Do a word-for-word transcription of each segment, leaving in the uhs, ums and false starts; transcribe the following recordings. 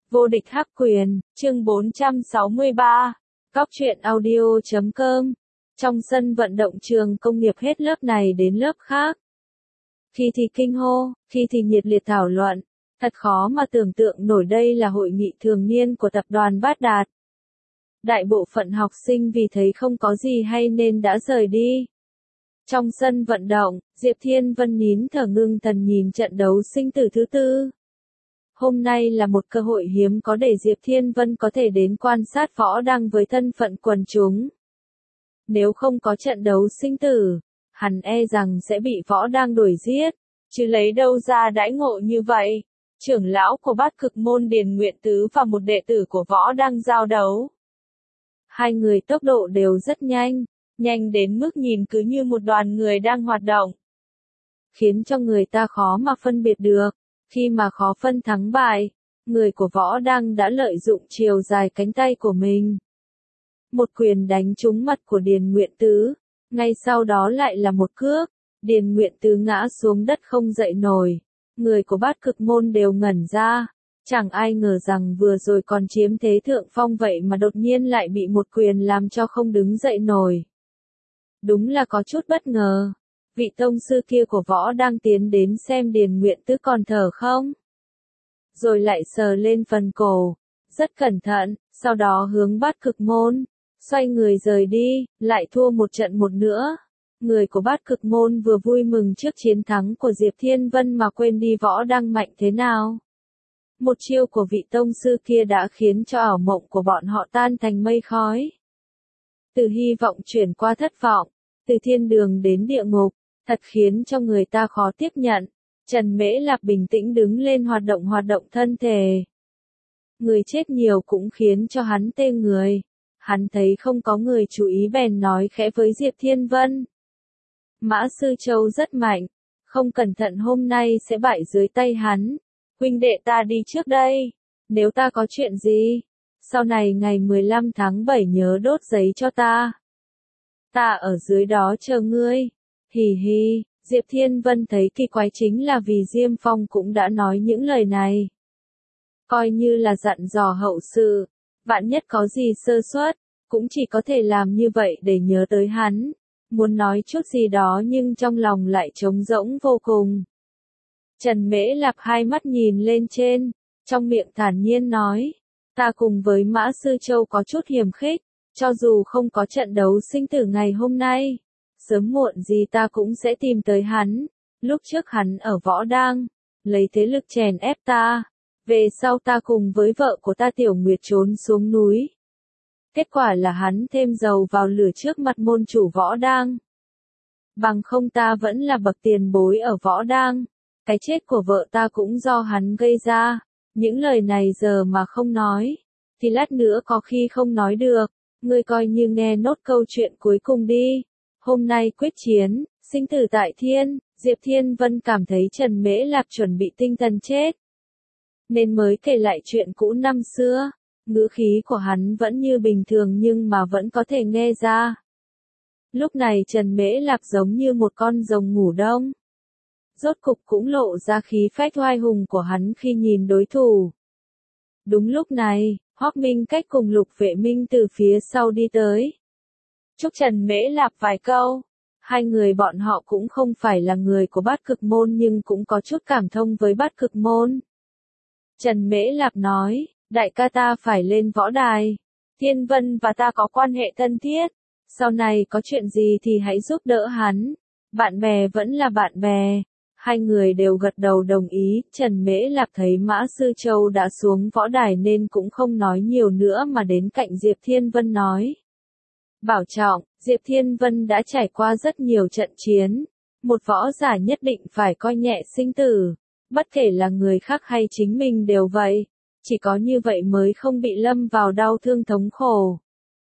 Vô địch hắc quyền, chương bốn trăm sáu mươi ba, Cóc truyện audio chấm com. Trong sân vận động trường công nghiệp hết lớp này đến lớp khác. Khi thì kinh hô, khi thì nhiệt liệt thảo luận. Thật khó mà tưởng tượng nổi đây là hội nghị thường niên của tập đoàn Bát Đạt. Đại bộ phận học sinh vì thấy không có gì hay nên đã rời đi. Trong sân vận động, Diệp Thiên Vân nín thở ngưng thần nhìn trận đấu sinh tử thứ tư. Hôm nay là một cơ hội hiếm có để Diệp Thiên Vân có thể đến quan sát võ đăng với thân phận quần chúng. Nếu không có trận đấu sinh tử, hắn e rằng sẽ bị võ đăng đuổi giết, chứ lấy đâu ra đãi ngộ như vậy. Trưởng lão của Bát Cực môn Điền Nguyện Tứ và một đệ tử của võ đăng giao đấu. Hai người tốc độ đều rất nhanh, nhanh đến mức nhìn cứ như một đoàn người đang hoạt động. Khiến cho người ta khó mà phân biệt được. Khi mà khó phân thắng bại, người của võ đăng đã lợi dụng chiều dài cánh tay của mình. Một quyền đánh trúng mặt của Điền Nguyện Tứ, ngay sau đó lại là một cước, Điền Nguyện Tứ ngã xuống đất không dậy nổi. Người của Bát Cực môn đều ngẩn ra, chẳng ai ngờ rằng vừa rồi còn chiếm thế thượng phong vậy mà đột nhiên lại bị một quyền làm cho không đứng dậy nổi. Đúng là có chút bất ngờ. Vị tông sư kia của võ đang tiến đến xem Điền Nguyện Tứ còn thở không. Rồi lại sờ lên phần cổ, rất cẩn thận, sau đó hướng Bát Cực môn, xoay người rời đi, lại thua một trận một nữa. Người của Bát Cực môn vừa vui mừng trước chiến thắng của Diệp Thiên Vân mà quên đi võ đang mạnh thế nào. Một chiêu của vị tông sư kia đã khiến cho ảo mộng của bọn họ tan thành mây khói. Từ hy vọng chuyển qua thất vọng, từ thiên đường đến địa ngục. Thật khiến cho người ta khó tiếp nhận. Trần Mễ Lạp bình tĩnh đứng lên hoạt động hoạt động thân thể. Người chết nhiều cũng khiến cho hắn tê người. Hắn thấy không có người chú ý bèn nói khẽ với Diệp Thiên Vân. Mã Sư Châu rất mạnh. Không cẩn thận hôm nay sẽ bại dưới tay hắn. Huynh đệ ta đi trước đây. Nếu ta có chuyện gì, sau này ngày mười lăm tháng bảy nhớ đốt giấy cho ta. Ta ở dưới đó chờ ngươi. Hì hì, Diệp Thiên Vân thấy kỳ quái chính là vì Diêm Phong cũng đã nói những lời này. Coi như là dặn dò hậu sự, vạn nhất có gì sơ suất, cũng chỉ có thể làm như vậy để nhớ tới hắn. Muốn nói chút gì đó nhưng trong lòng lại trống rỗng vô cùng. Trần Mễ Lạp hai mắt nhìn lên trên, trong miệng thản nhiên nói, ta cùng với Mã Sư Châu có chút hiềm khích, cho dù không có trận đấu sinh tử ngày hôm nay. Sớm muộn gì ta cũng sẽ tìm tới hắn. Lúc trước hắn ở võ đăng, lấy thế lực chèn ép ta. Về sau ta cùng với vợ của ta Tiểu Nguyệt trốn xuống núi. Kết quả là hắn thêm dầu vào lửa trước mặt môn chủ võ đăng. Bằng không ta vẫn là bậc tiền bối ở võ đăng. Cái chết của vợ ta cũng do hắn gây ra. Những lời này giờ mà không nói, thì lát nữa có khi không nói được. Ngươi coi như nghe nốt câu chuyện cuối cùng đi. Hôm nay quyết chiến, sinh tử tại thiên, Diệp Thiên Vân cảm thấy Trần Mễ Lạp chuẩn bị tinh thần chết. Nên mới kể lại chuyện cũ năm xưa, ngữ khí của hắn vẫn như bình thường nhưng mà vẫn có thể nghe ra. Lúc này Trần Mễ Lạp giống như một con rồng ngủ đông. Rốt cục cũng lộ ra khí phách oai hùng của hắn khi nhìn đối thủ. Đúng lúc này, Hoắc Minh Cách cùng Lục Vệ Minh từ phía sau đi tới. Chúc Trần Mễ Lạp vài câu. Hai người bọn họ cũng không phải là người của Bát Cực môn nhưng cũng có chút cảm thông với Bát Cực môn. Trần Mễ Lạp nói, đại ca ta phải lên võ đài. Thiên Vân và ta có quan hệ thân thiết. Sau này có chuyện gì thì hãy giúp đỡ hắn. Bạn bè vẫn là bạn bè. Hai người đều gật đầu đồng ý. Trần Mễ Lạp thấy Mã Sư Châu đã xuống võ đài nên cũng không nói nhiều nữa mà đến cạnh Diệp Thiên Vân nói. Bảo trọng, Diệp Thiên Vân đã trải qua rất nhiều trận chiến. Một võ giả nhất định phải coi nhẹ sinh tử. Bất kể là người khác hay chính mình đều vậy. Chỉ có như vậy mới không bị lâm vào đau thương thống khổ.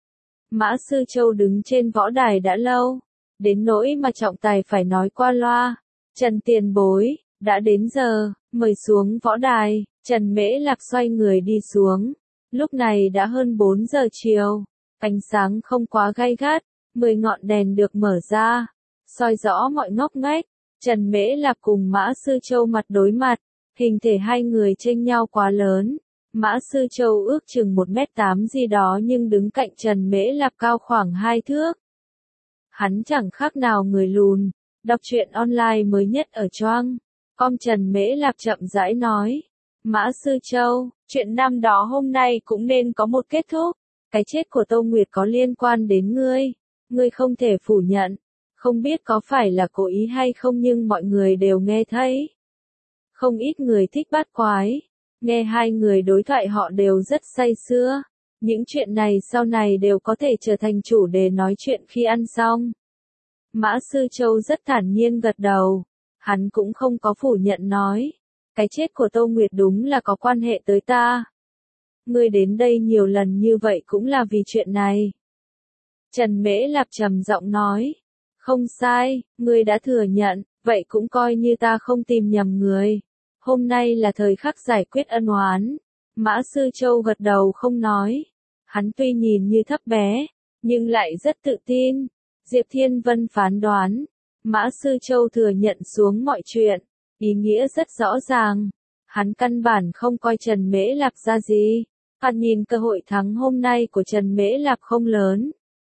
Mã Sư Châu đứng trên võ đài đã lâu. Đến nỗi mà trọng tài phải nói qua loa. Trần tiền bối, đã đến giờ, mời xuống võ đài. Trần Mễ Lạp xoay người đi xuống. Lúc này đã hơn bốn giờ chiều. Ánh sáng không quá gay gắt, mười ngọn đèn được mở ra, soi rõ mọi ngóc ngách. Trần Mễ Lạp cùng Mã Sư Châu mặt đối mặt, hình thể hai người chênh nhau quá lớn, Mã Sư Châu ước chừng một mét tám gì đó nhưng đứng cạnh Trần Mễ Lạp cao khoảng hai thước. Hắn chẳng khác nào người lùn. Đọc truyện online mới nhất ở Choang. Com Trần Mễ Lạp chậm rãi nói. Mã Sư Châu, chuyện năm đó hôm nay cũng nên có một kết thúc. Cái chết của Tô Nguyệt có liên quan đến ngươi. Ngươi không thể phủ nhận. Không biết có phải là cố ý hay không nhưng mọi người đều nghe thấy. Không ít người thích bắt quái. Nghe hai người đối thoại họ đều rất say sưa. Những chuyện này sau này đều có thể trở thành chủ đề nói chuyện khi ăn xong. Mã Sư Châu rất thản nhiên gật đầu. Hắn cũng không có phủ nhận nói. Cái chết của Tô Nguyệt đúng là có quan hệ tới ta. Ngươi đến đây nhiều lần như vậy cũng là vì chuyện này. Trần Mễ Lạp trầm giọng nói. Không sai, ngươi đã thừa nhận, vậy cũng coi như ta không tìm nhầm người. Hôm nay là thời khắc giải quyết ân oán. Mã Sư Châu gật đầu không nói. Hắn tuy nhìn như thấp bé, nhưng lại rất tự tin. Diệp Thiên Vân phán đoán. Mã Sư Châu thừa nhận xuống mọi chuyện. Ý nghĩa rất rõ ràng. Hắn căn bản không coi Trần Mễ Lạp ra gì. Hắn nhìn cơ hội thắng hôm nay của Trần Mễ Lạp không lớn.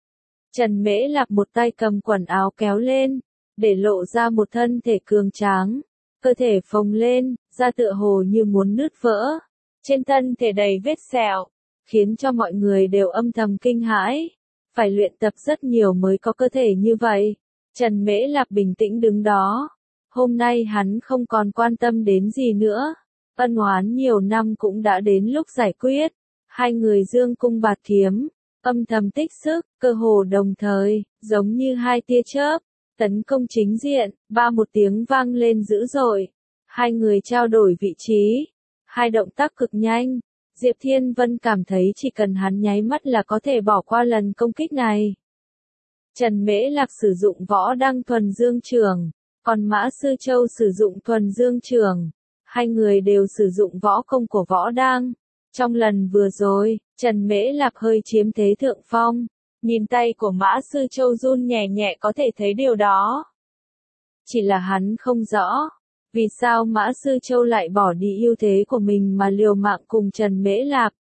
Trần Mễ Lạp một tay cầm quần áo kéo lên, để lộ ra một thân thể cường tráng. Cơ thể phồng lên, da tựa hồ như muốn nứt vỡ. Trên thân thể đầy vết sẹo, khiến cho mọi người đều âm thầm kinh hãi. Phải luyện tập rất nhiều mới có cơ thể như vậy. Trần Mễ Lạp bình tĩnh đứng đó. Hôm nay hắn không còn quan tâm đến gì nữa. Ân oán nhiều năm cũng đã đến lúc giải quyết. Hai người dương cung bạt kiếm, âm thầm tích sức, cơ hồ đồng thời, giống như hai tia chớp. Tấn công chính diện, ba một tiếng vang lên dữ dội. Hai người trao đổi vị trí. Hai động tác cực nhanh. Diệp Thiên Vân cảm thấy chỉ cần hắn nháy mắt là có thể bỏ qua lần công kích này. Trần Mễ Lạc sử dụng võ đăng thuần dương trường, còn Mã Sư Châu sử dụng thuần dương trường. Hai người đều sử dụng võ công của võ đăng. Trong lần vừa rồi, Trần Mễ Lạc hơi chiếm thế thượng phong. Nhìn tay của Mã Sư Châu run nhẹ nhẹ có thể thấy điều đó. Chỉ là hắn không rõ. Vì sao Mã Sư Châu lại bỏ đi ưu thế của mình mà liều mạng cùng Trần Mễ Lạp?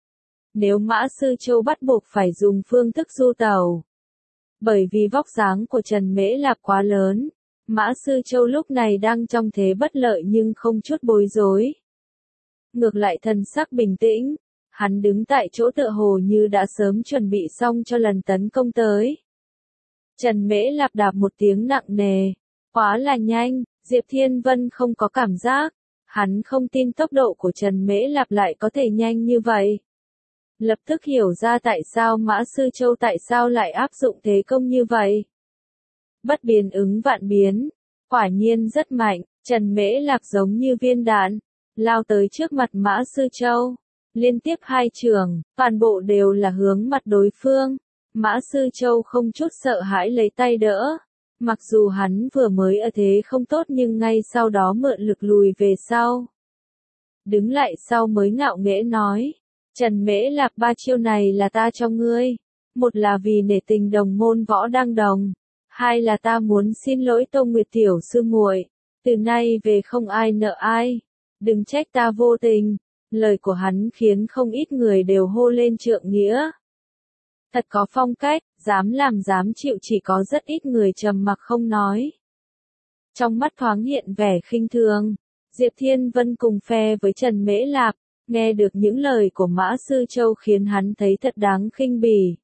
Nếu Mã Sư Châu bắt buộc phải dùng phương thức du tàu. Bởi vì vóc dáng của Trần Mễ Lạp quá lớn, Mã Sư Châu lúc này đang trong thế bất lợi nhưng không chút bối rối. Ngược lại thần sắc bình tĩnh, hắn đứng tại chỗ tựa hồ như đã sớm chuẩn bị xong cho lần tấn công tới. Trần Mễ Lạp đạp một tiếng nặng nề, quá là nhanh. Diệp Thiên Vân không có cảm giác, hắn không tin tốc độ của Trần Mễ Lạp lại có thể nhanh như vậy. Lập tức hiểu ra tại sao Mã Sư Châu tại sao lại áp dụng thế công như vậy. Bất biến ứng vạn biến, quả nhiên rất mạnh, Trần Mễ Lạp giống như viên đạn, lao tới trước mặt Mã Sư Châu. Liên tiếp hai trường, toàn bộ đều là hướng mặt đối phương. Mã Sư Châu không chút sợ hãi lấy tay đỡ. Mặc dù hắn vừa mới ở thế không tốt nhưng ngay sau đó mượn lực lùi về sau. Đứng lại sau mới ngạo nghễ nói. Trần Mễ Lạp ba chiêu này là ta cho ngươi. Một là vì nể tình đồng môn võ đăng đồng. Hai là ta muốn xin lỗi Tô Nguyệt tiểu sư muội. Từ nay về không ai nợ ai. Đừng trách ta vô tình. Lời của hắn khiến không ít người đều hô lên trượng nghĩa. Thật có phong cách, dám làm dám chịu chỉ có rất ít người trầm mặc không nói. Trong mắt thoáng hiện vẻ khinh thường, Diệp Thiên Vân cùng phe với Trần Mễ Lạp, nghe được những lời của Mã Sư Châu khiến hắn thấy thật đáng khinh bỉ.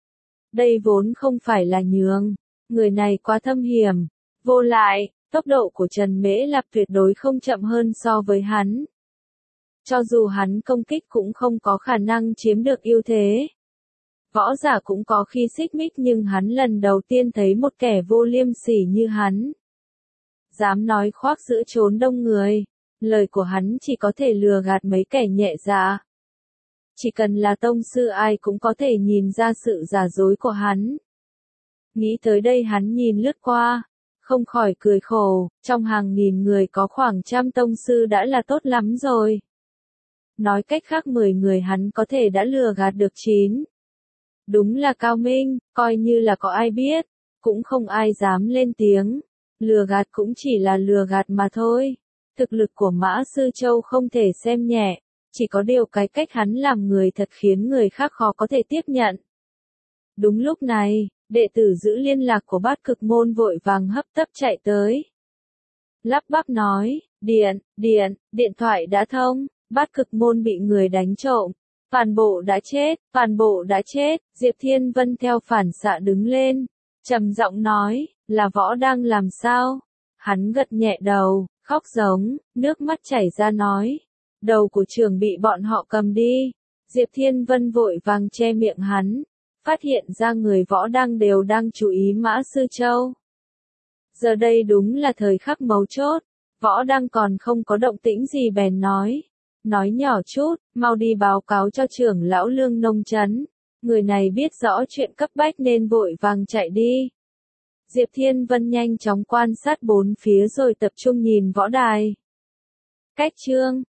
Đây vốn không phải là nhường, người này quá thâm hiểm, vô lại, tốc độ của Trần Mễ Lạp tuyệt đối không chậm hơn so với hắn. Cho dù hắn công kích cũng không có khả năng chiếm được ưu thế. Võ giả cũng có khi xích mích nhưng hắn lần đầu tiên thấy một kẻ vô liêm sỉ như hắn. Dám nói khoác giữa chốn đông người, lời của hắn chỉ có thể lừa gạt mấy kẻ nhẹ dạ. Chỉ cần là tông sư ai cũng có thể nhìn ra sự giả dối của hắn. Nghĩ tới đây hắn nhìn lướt qua, không khỏi cười khổ, trong hàng nghìn người có khoảng trăm tông sư đã là tốt lắm rồi. Nói cách khác mười người hắn có thể đã lừa gạt được chín. Đúng là cao minh, coi như là có ai biết, cũng không ai dám lên tiếng. Lừa gạt cũng chỉ là lừa gạt mà thôi. Thực lực của Mã Sư Châu không thể xem nhẹ. chỉ có điều cái cách hắn làm người thật khiến người khác khó có thể tiếp nhận. Đúng lúc này, đệ tử giữ liên lạc của Bát Cực Môn vội vàng hấp tấp chạy tới. Lắp bắp nói, điện, điện, điện thoại đã thông, Bát Cực Môn bị người đánh trộm. Phản Bộ đã chết, Phản Bộ đã chết, Diệp Thiên Vân theo phản xạ đứng lên, trầm giọng nói, là Võ Đăng làm sao? Hắn gật nhẹ đầu, khóc giống, nước mắt chảy ra nói, đầu của trưởng bị bọn họ cầm đi. Diệp Thiên Vân vội vàng che miệng hắn, phát hiện ra người Võ Đăng đều đang chú ý Mã Sư Châu. Giờ đây đúng là thời khắc mấu chốt, Võ Đăng còn không có động tĩnh gì bèn nói. Nói nhỏ chút, mau đi báo cáo cho trưởng lão Lương Nông Trấn. Người này biết rõ chuyện cấp bách nên vội vàng chạy đi. Diệp Thiên Vân nhanh chóng quan sát bốn phía rồi tập trung nhìn võ đài. Cách chương